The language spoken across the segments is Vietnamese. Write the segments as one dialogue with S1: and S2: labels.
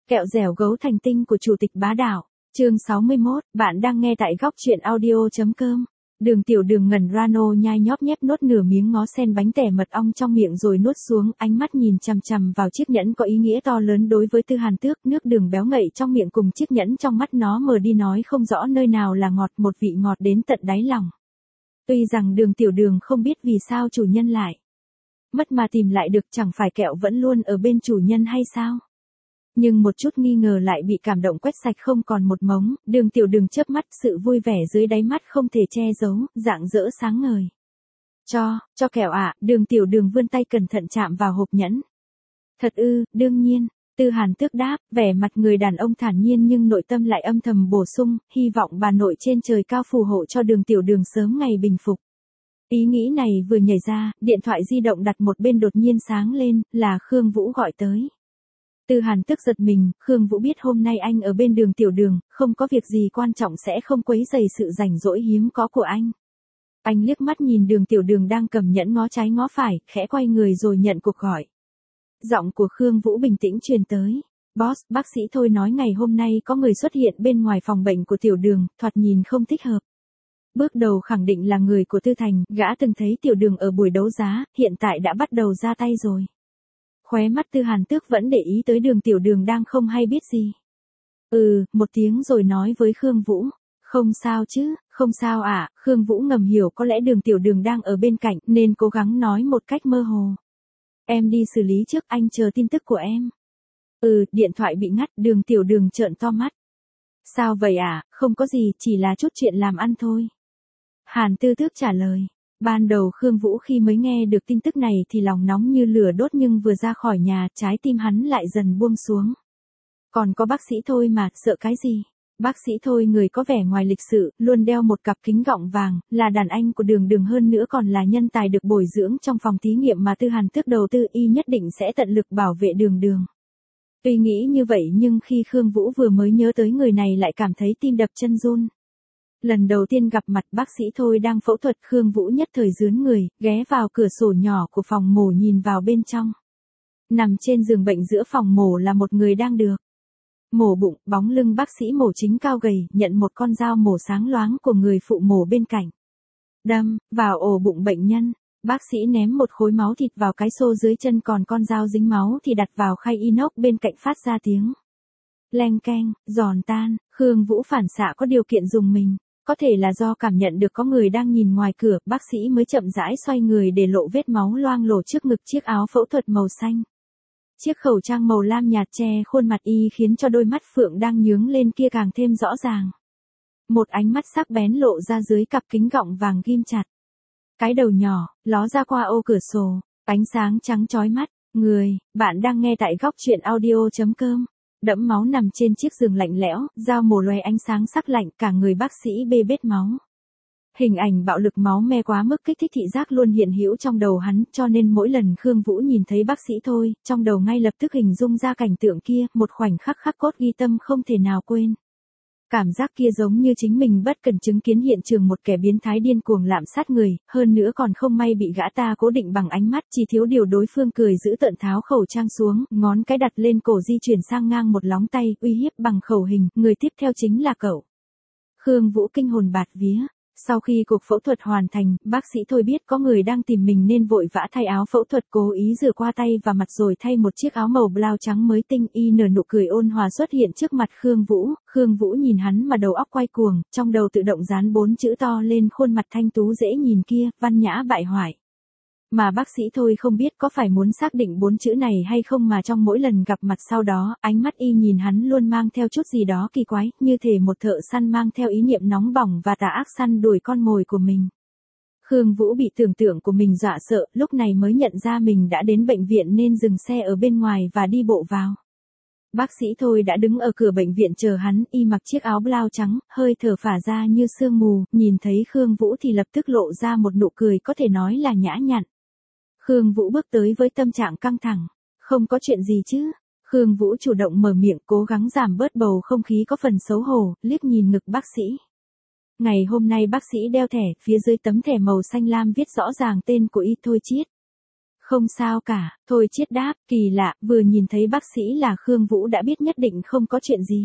S1: Kẹo dẻo gấu thành tinh của Chủ tịch Bá Đạo. Chương 61, bạn đang nghe tại góc truyện audio.com. Đường Tiểu Đường ngẩn ra nô nhai nhóp nhép nuốt nửa miếng ngó sen bánh tẻ mật ong trong miệng rồi nuốt xuống, ánh mắt nhìn chằm chằm vào chiếc nhẫn có ý nghĩa to lớn đối với Tư Hàn Tước, nước đường béo ngậy trong miệng cùng chiếc nhẫn trong mắt nó mờ đi nói không rõ nơi nào là ngọt, một vị ngọt đến tận đáy lòng. Tuy rằng Đường Tiểu Đường không biết vì sao chủ nhân lại mất mà tìm lại được, chẳng phải kẹo vẫn luôn ở bên chủ nhân hay sao? Nhưng một chút nghi ngờ lại bị cảm động quét sạch không còn một mống, Đường Tiểu Đường chớp mắt, sự vui vẻ dưới đáy mắt không thể che giấu, rạng rỡ sáng ngời. Cho kẹo ạ, Đường Tiểu Đường vươn tay cẩn thận chạm vào hộp nhẫn. Thật ư, đương nhiên, Tư Hàn Tước đáp, vẻ mặt người đàn ông thản nhiên nhưng nội tâm lại âm thầm bổ sung, hy vọng bà nội trên trời cao phù hộ cho Đường Tiểu Đường sớm ngày bình phục. Ý nghĩ này vừa nhảy ra, điện thoại di động đặt một bên đột nhiên sáng lên, là Khương Vũ gọi tới. Tư Hàn Tước giật mình, Khương Vũ biết hôm nay anh ở bên Đường Tiểu Đường, không có việc gì quan trọng sẽ không quấy rầy sự rảnh rỗi hiếm có của anh. Anh liếc mắt nhìn Đường Tiểu Đường đang cầm nhẫn ngó trái ngó phải, khẽ quay người rồi nhận cuộc gọi. Giọng của Khương Vũ bình tĩnh truyền tới. Boss, bác sĩ Thôi nói ngày hôm nay có người xuất hiện bên ngoài phòng bệnh của Tiểu Đường, thoạt nhìn không thích hợp. Bước đầu khẳng định là người của Tư Thành, gã từng thấy Tiểu Đường ở buổi đấu giá, hiện tại đã bắt đầu ra tay rồi. Khóe mắt Tư Hàn Tước vẫn để ý tới Đường Tiểu Đường đang không hay biết gì. Một tiếng rồi nói với Khương Vũ. Không sao chứ, không sao ạ, Khương Vũ ngầm hiểu có lẽ Đường Tiểu Đường đang ở bên cạnh nên cố gắng nói một cách mơ hồ. Em đi xử lý trước, anh chờ tin tức của em. Điện thoại bị ngắt, Đường Tiểu Đường trợn to mắt. Sao vậy ạ, không có gì, chỉ là chút chuyện làm ăn thôi. Hàn Tư Tước trả lời. Ban đầu Khương Vũ khi mới nghe được tin tức này thì lòng nóng như lửa đốt, nhưng vừa ra khỏi nhà, trái tim hắn lại dần buông xuống. Còn có bác sĩ Thôi mà, sợ cái gì? Bác sĩ Thôi người có vẻ ngoài lịch sự, luôn đeo một cặp kính gọng vàng, là đàn anh của Đường Đường, hơn nữa còn là nhân tài được bồi dưỡng trong phòng thí nghiệm mà Tư Hàn Tước đầu tư, y nhất định sẽ tận lực bảo vệ Đường Đường. Tuy nghĩ như vậy nhưng khi Khương Vũ vừa mới nhớ tới người này lại cảm thấy tim đập chân run. Lần đầu tiên gặp mặt bác sĩ Thôi đang phẫu thuật, Khương Vũ nhất thời rướn người, ghé vào cửa sổ nhỏ của phòng mổ nhìn vào bên trong. Nằm trên giường bệnh giữa phòng mổ là một người đang được mổ bụng, bóng lưng bác sĩ mổ chính cao gầy, nhận một con dao mổ sáng loáng của người phụ mổ bên cạnh. Đâm vào ổ bụng bệnh nhân, bác sĩ ném một khối máu thịt vào cái xô dưới chân, còn con dao dính máu thì đặt vào khay inox bên cạnh phát ra tiếng leng keng, giòn tan. Khương Vũ phản xạ có điều kiện dùng mình. Có thể là do cảm nhận được có người đang nhìn ngoài cửa, bác sĩ mới chậm rãi xoay người để lộ vết máu loang lổ trước ngực, chiếc áo phẫu thuật màu xanh. Chiếc khẩu trang màu lam nhạt che khuôn mặt y khiến cho đôi mắt phượng đang nhướng lên kia càng thêm rõ ràng. Một ánh mắt sắc bén lộ ra dưới cặp kính gọng vàng ghim chặt. Cái đầu nhỏ, ló ra qua ô cửa sổ, ánh sáng trắng chói mắt. Bạn đang nghe tại góc truyện audio.com. Đẫm máu nằm trên chiếc giường lạnh lẽo, dao mổ loé ánh sáng sắc lạnh, cả người bác sĩ bê bết máu. Hình ảnh bạo lực máu me quá mức kích thích thị giác luôn hiện hữu trong đầu hắn, cho nên mỗi lần Khương Vũ nhìn thấy bác sĩ Thôi, trong đầu ngay lập tức hình dung ra cảnh tượng kia, một khoảnh khắc khắc cốt ghi tâm không thể nào quên. Cảm giác kia giống như chính mình bất cần chứng kiến hiện trường một kẻ biến thái điên cuồng lạm sát người, hơn nữa còn không may bị gã ta cố định bằng ánh mắt, chỉ thiếu điều đối phương cười giữ tợn tháo khẩu trang xuống, ngón cái đặt lên cổ di chuyển sang ngang một lóng tay, uy hiếp bằng khẩu hình, người tiếp theo chính là cậu. Khương Vũ kinh hồn bạt vía. Sau khi cuộc phẫu thuật hoàn thành, bác sĩ Thôi biết có người đang tìm mình nên vội vã thay áo phẫu thuật, cố ý rửa qua tay và mặt rồi thay một chiếc áo màu blau trắng mới tinh, y nở nụ cười ôn hòa xuất hiện trước mặt Khương Vũ. Khương Vũ nhìn hắn mà đầu óc quay cuồng, trong đầu tự động dán 4 chữ to lên khuôn mặt thanh tú dễ nhìn kia, văn nhã bại hoại. Mà bác sĩ Thôi không biết có phải muốn xác định 4 chữ này hay không mà trong mỗi lần gặp mặt sau đó, ánh mắt y nhìn hắn luôn mang theo chút gì đó kỳ quái, như thể một thợ săn mang theo ý niệm nóng bỏng và tà ác săn đuổi con mồi của mình. Khương Vũ bị tưởng tượng của mình dọa sợ, lúc này mới nhận ra mình đã đến bệnh viện nên dừng xe ở bên ngoài và đi bộ vào. Bác sĩ Thôi đã đứng ở cửa bệnh viện chờ hắn, y mặc chiếc áo blau trắng, hơi thở phả ra như sương mù, nhìn thấy Khương Vũ thì lập tức lộ ra một nụ cười có thể nói là nhã nhặn. Khương Vũ bước tới với tâm trạng căng thẳng. Không có chuyện gì chứ? Khương Vũ chủ động mở miệng, cố gắng giảm bớt bầu không khí có phần xấu hổ, liếc nhìn ngực bác sĩ. Ngày hôm nay bác sĩ đeo thẻ, phía dưới tấm thẻ màu xanh lam viết rõ ràng tên của y Thôi Chiết. Không sao cả, Thôi Chiết đáp, kỳ lạ, vừa nhìn thấy bác sĩ là Khương Vũ đã biết nhất định không có chuyện gì.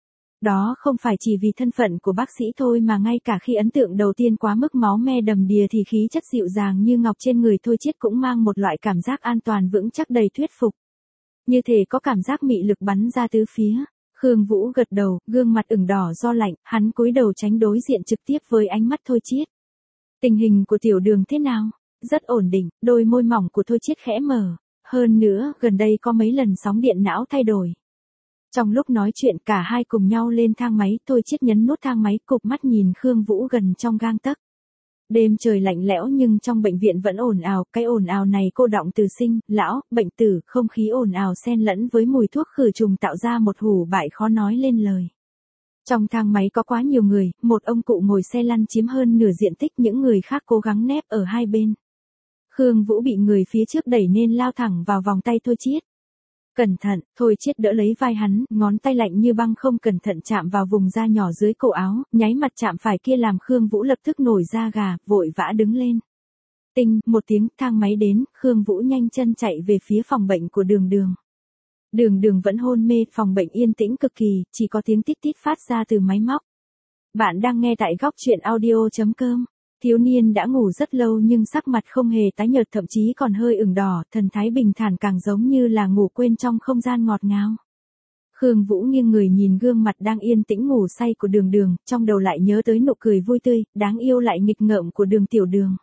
S1: Đó không phải chỉ vì thân phận của bác sĩ thôi mà ngay cả khi ấn tượng đầu tiên quá mức máu me đầm đìa thì khí chất dịu dàng như ngọc trên người Thôi Chiết cũng mang một loại cảm giác an toàn vững chắc đầy thuyết phục. Như thể có cảm giác mị lực bắn ra tứ phía. Khương Vũ gật đầu, gương mặt ửng đỏ do lạnh, hắn cúi đầu tránh đối diện trực tiếp với ánh mắt Thôi Chiết. Tình hình của Tiểu Đường thế nào? Rất ổn định, đôi môi mỏng của Thôi Chiết khẽ mở. Hơn nữa, gần đây có mấy lần sóng điện não thay đổi. Trong lúc nói chuyện cả hai cùng nhau lên thang máy, Thôi Chiết nhấn nút thang máy, cụp mắt nhìn Khương Vũ gần trong gang tấc. Đêm trời lạnh lẽo nhưng trong bệnh viện vẫn ồn ào, cái ồn ào này cô đọng từ sinh, lão, bệnh tử, không khí ồn ào xen lẫn với mùi thuốc khử trùng tạo ra một hủ bại khó nói lên lời. Trong thang máy có quá nhiều người, một ông cụ ngồi xe lăn chiếm hơn nửa diện tích, những người khác cố gắng nép ở hai bên. Khương Vũ bị người phía trước đẩy nên lao thẳng vào vòng tay Thôi Chiết. Cẩn thận, Thôi Chiết đỡ lấy vai hắn, ngón tay lạnh như băng không cẩn thận chạm vào vùng da nhỏ dưới cổ áo, nháy mặt chạm phải kia làm Khương Vũ lập tức nổi da gà, vội vã đứng lên. Tinh, một tiếng, thang máy đến, Khương Vũ nhanh chân chạy về phía phòng bệnh của Đường Đường. Đường Đường vẫn hôn mê, phòng bệnh yên tĩnh cực kỳ, chỉ có tiếng tít tít phát ra từ máy móc. Bạn đang nghe tại góc truyện audio.com. Thiếu niên đã ngủ rất lâu nhưng sắc mặt không hề tái nhợt, thậm chí còn hơi ửng đỏ, thần thái bình thản càng giống như là ngủ quên trong không gian ngọt ngào. Khương Vũ nghiêng người nhìn gương mặt đang yên tĩnh ngủ say của Đường Đường, trong đầu lại nhớ tới nụ cười vui tươi, đáng yêu lại nghịch ngợm của Đường Tiểu Đường.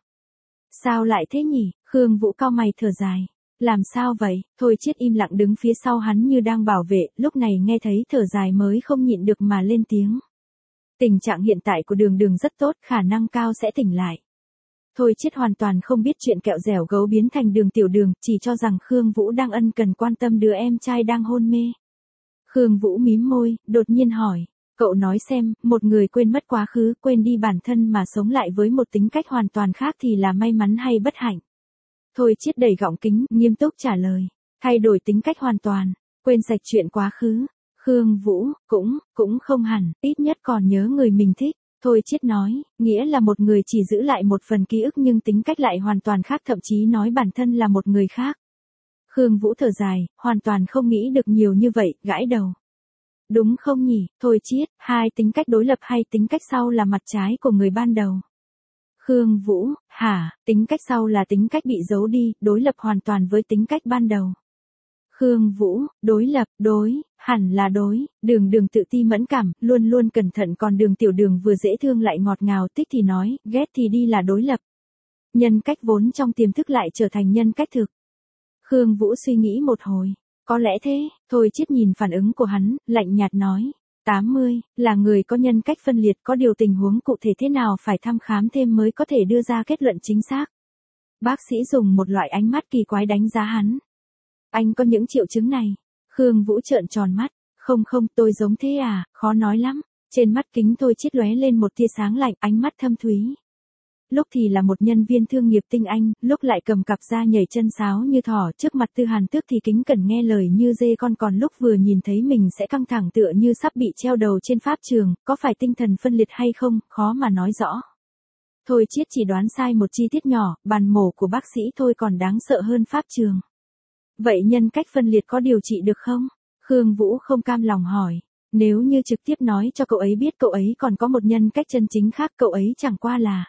S1: Sao lại thế nhỉ? Khương Vũ cau mày thở dài. Làm sao vậy? Thôi Chiết im lặng đứng phía sau hắn như đang bảo vệ, lúc này nghe thấy thở dài mới không nhịn được mà lên tiếng. Tình trạng hiện tại của Đường Đường rất tốt, khả năng cao sẽ tỉnh lại. Thôi Chiết hoàn toàn không biết chuyện kẹo dẻo gấu biến thành Đường Tiểu Đường, chỉ cho rằng Khương Vũ đang ân cần quan tâm đứa em trai đang hôn mê. Khương Vũ mím môi, đột nhiên hỏi, cậu nói xem, một người quên mất quá khứ, quên đi bản thân mà sống lại với một tính cách hoàn toàn khác thì là may mắn hay bất hạnh? Thôi Chiết đẩy gọng kính, nghiêm túc trả lời, thay đổi tính cách hoàn toàn, quên sạch chuyện quá khứ. Khương Vũ, cũng không hẳn, ít nhất còn nhớ người mình thích. Thôi Chiết nói, nghĩa là một người chỉ giữ lại một phần ký ức nhưng tính cách lại hoàn toàn khác, thậm chí nói bản thân là một người khác. Khương Vũ thở dài, hoàn toàn không nghĩ được nhiều như vậy, gãi đầu. Đúng không nhỉ, Thôi Chiết, hai tính cách đối lập hay tính cách sau là mặt trái của người ban đầu? Khương Vũ, hả, tính cách sau là tính cách bị giấu đi, đối lập hoàn toàn với tính cách ban đầu. Khương Vũ, đối lập, hẳn là đối, Đường Đường tự ti mẫn cảm, luôn luôn cẩn thận, còn Đường Tiểu Đường vừa dễ thương lại ngọt ngào, thích thì nói, ghét thì đi là đối lập. Nhân cách vốn trong tiềm thức lại trở thành nhân cách thực. Khương Vũ suy nghĩ một hồi, có lẽ thế. Thôi Chiết nhìn phản ứng của hắn, lạnh nhạt nói, 80, là người có nhân cách phân liệt, có điều tình huống cụ thể thế nào phải thăm khám thêm mới có thể đưa ra kết luận chính xác. Bác sĩ dùng một loại ánh mắt kỳ quái đánh giá hắn. Anh có những triệu chứng này. Khương Vũ trợn tròn mắt. Không, tôi giống thế à, khó nói lắm. Trên mắt kính Thôi Chiết lóe lên một tia sáng lạnh, ánh mắt thâm thúy. Lúc thì là một nhân viên thương nghiệp tinh anh, lúc lại cầm cặp da nhảy chân sáo như thỏ, trước mặt Tư Hàn Tước thì kính cẩn nghe lời như dê con, còn lúc vừa nhìn thấy mình sẽ căng thẳng tựa như sắp bị treo đầu trên pháp trường, có phải tinh thần phân liệt hay không, khó mà nói rõ. Thôi Chiết chỉ đoán sai một chi tiết nhỏ, bàn mổ của bác sĩ thôi còn đáng sợ hơn pháp trường. Vậy nhân cách phân liệt có điều trị được không? Khương Vũ không cam lòng hỏi. Nếu như trực tiếp nói cho cậu ấy biết cậu ấy còn có một nhân cách chân chính khác, cậu ấy chẳng qua là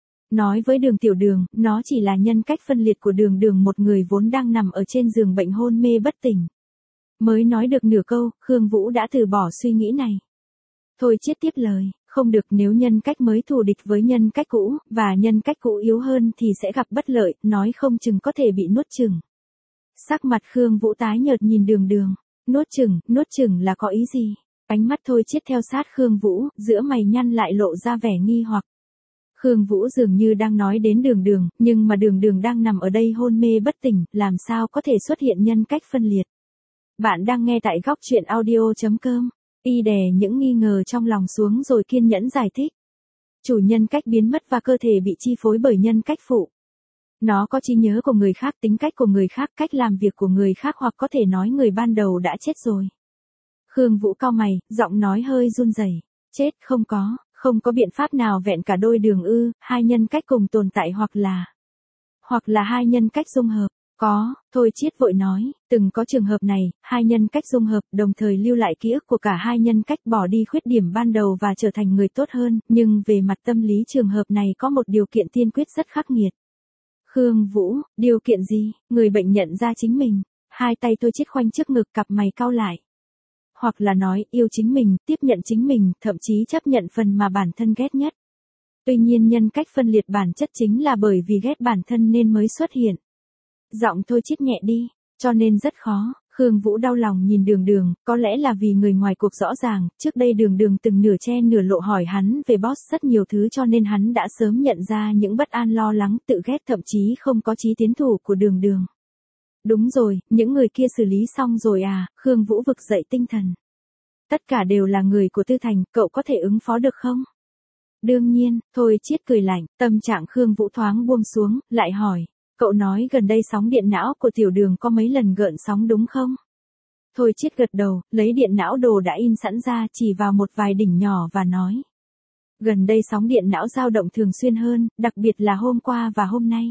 S1: nói với Đường Tiểu Đường, nó chỉ là nhân cách phân liệt của Đường Đường, một người vốn đang nằm ở trên giường bệnh hôn mê bất tỉnh. Mới nói được nửa câu, Khương Vũ đã từ bỏ suy nghĩ này. Thôi Chiết tiếp lời, không được, nếu nhân cách mới thù địch với nhân cách cũ, và nhân cách cũ yếu hơn thì sẽ gặp bất lợi, nói không chừng có thể bị nuốt chửng. Sắc mặt Khương Vũ tái nhợt nhìn Đường Đường, nuốt chửng là có ý gì? Ánh mắt Thôi Chiết theo sát Khương Vũ, giữa mày nhăn lại lộ ra vẻ nghi hoặc. Khương Vũ dường như đang nói đến Đường Đường, nhưng mà Đường Đường đang nằm ở đây hôn mê bất tỉnh, làm sao có thể xuất hiện nhân cách phân liệt? Bạn đang nghe tại góc truyện audio.com. Y đè những nghi ngờ trong lòng xuống rồi kiên nhẫn giải thích. Chủ nhân cách biến mất và cơ thể bị chi phối bởi nhân cách phụ. Nó có trí nhớ của người khác, tính cách của người khác, cách làm việc của người khác, hoặc có thể nói người ban đầu đã chết rồi. Khương Vũ cau mày, giọng nói hơi run rẩy. Chết, không có biện pháp nào vẹn cả đôi đường ư, hai nhân cách cùng tồn tại hoặc là hai nhân cách dung hợp. Có, Thôi Chiết vội nói, từng có trường hợp này, hai nhân cách dung hợp đồng thời lưu lại ký ức của cả hai nhân cách bỏ đi khuyết điểm ban đầu và trở thành người tốt hơn, nhưng về mặt tâm lý trường hợp này có một điều kiện tiên quyết rất khắc nghiệt. Khương Vũ, điều kiện gì? Người bệnh nhận ra chính mình, hai tay Thôi Chiết khoanh trước ngực, cặp mày cau lại. Hoặc là nói, yêu chính mình, tiếp nhận chính mình, thậm chí chấp nhận phần mà bản thân ghét nhất. Tuy nhiên nhân cách phân liệt bản chất chính là bởi vì ghét bản thân nên mới xuất hiện. Giọng Thôi Chiết nhẹ đi, cho nên rất khó. Khương Vũ đau lòng nhìn Đường Đường, có lẽ là vì người ngoài cuộc rõ ràng, trước đây Đường Đường từng nửa che nửa lộ hỏi hắn về boss rất nhiều thứ cho nên hắn đã sớm nhận ra những bất an lo lắng tự ghét thậm chí không có chí tiến thủ của Đường Đường. Đúng rồi, những người kia xử lý xong rồi à, Khương Vũ vực dậy tinh thần. Tất cả đều là người của Tư Thành, cậu có thể ứng phó được không? Đương nhiên, Thôi Chiết cười lạnh, tâm trạng Khương Vũ thoáng buông xuống, lại hỏi. Cậu nói gần đây sóng điện não của Tiểu Đường có mấy lần gợn sóng đúng không? Thôi Chiết gật đầu, lấy điện não đồ đã in sẵn ra chỉ vào một vài đỉnh nhỏ và nói. Gần đây sóng điện não dao động thường xuyên hơn, đặc biệt là hôm qua và hôm nay.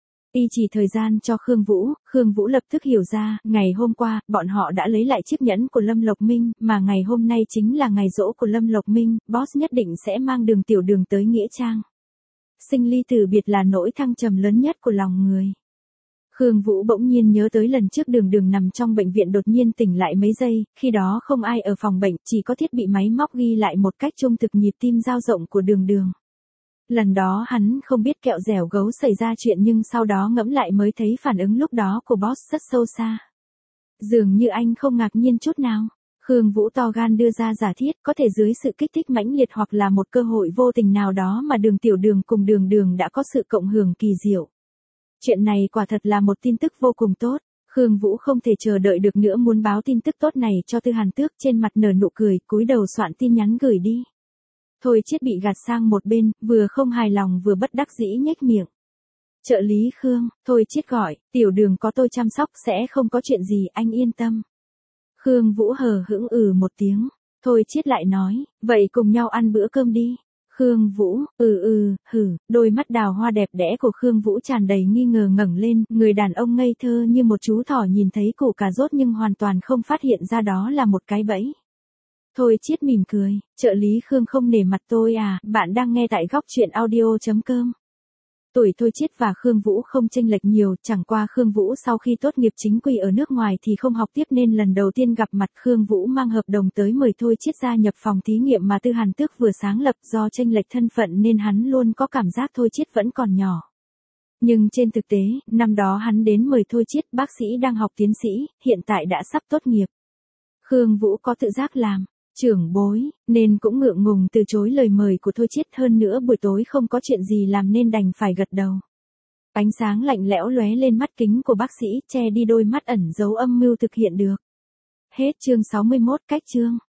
S1: Y chỉ thời gian cho Khương Vũ lập tức hiểu ra, ngày hôm qua, bọn họ đã lấy lại chiếc nhẫn của Lâm Lộc Minh, mà ngày hôm nay chính là ngày giỗ của Lâm Lộc Minh, boss nhất định sẽ mang Tiểu Đường tới Nghĩa Trang. Sinh ly tử biệt là nỗi thăng trầm lớn nhất của lòng người. Khương Vũ bỗng nhiên nhớ tới lần trước Đường Đường nằm trong bệnh viện đột nhiên tỉnh lại mấy giây, khi đó không ai ở phòng bệnh, chỉ có thiết bị máy móc ghi lại một cách trung thực nhịp tim dao rộng của Đường Đường. Lần đó hắn không biết kẹo dẻo gấu xảy ra chuyện nhưng sau đó ngẫm lại mới thấy phản ứng lúc đó của boss rất sâu xa. Dường như anh không ngạc nhiên chút nào. Khương Vũ to gan đưa ra giả thiết có thể dưới sự kích thích mãnh liệt hoặc là một cơ hội vô tình nào đó mà Tiểu Đường cùng Đường Đường đã có sự cộng hưởng kỳ diệu. Chuyện này quả thật là một tin tức vô cùng tốt. Khương Vũ không thể chờ đợi được nữa muốn báo tin tức tốt này cho Tư Hàn Tước, trên mặt nở nụ cười, cúi đầu soạn tin nhắn gửi đi. Thôi Chiết bị gạt sang một bên, vừa không hài lòng vừa bất đắc dĩ nhếch miệng. Trợ lý Khương, Thôi Chiết gọi, Tiểu Đường có tôi chăm sóc sẽ không có chuyện gì, anh yên tâm. Khương Vũ hờ hững một tiếng. Thôi Chiết lại nói, vậy cùng nhau ăn bữa cơm đi. Khương Vũ, đôi mắt đào hoa đẹp đẽ của Khương Vũ tràn đầy nghi ngờ ngẩng lên, người đàn ông ngây thơ như một chú thỏ nhìn thấy củ cà rốt nhưng hoàn toàn không phát hiện ra đó là một cái bẫy. Thôi Chiết mỉm cười, trợ lý Khương không nể mặt tôi à, bạn đang nghe tại góc truyện audio.com. Tuổi Thôi Chiết và Khương Vũ không chênh lệch nhiều, chẳng qua Khương Vũ sau khi tốt nghiệp chính quy ở nước ngoài thì không học tiếp nên lần đầu tiên gặp mặt Khương Vũ mang hợp đồng tới mời Thôi Chiết gia nhập phòng thí nghiệm mà Tư Hàn Tước vừa sáng lập, do chênh lệch thân phận nên hắn luôn có cảm giác Thôi Chiết vẫn còn nhỏ. Nhưng trên thực tế, năm đó hắn đến mời Thôi Chiết, bác sĩ đang học tiến sĩ, hiện tại đã sắp tốt nghiệp. Khương Vũ có tự giác làm trưởng bối, nên cũng ngượng ngùng từ chối lời mời của Thôi Chiết, hơn nữa buổi tối không có chuyện gì làm nên đành phải gật đầu. Ánh sáng lạnh lẽo lóe lên mắt kính của bác sĩ, che đi đôi mắt ẩn giấu âm mưu thực hiện được. Hết chương 61, cách chương.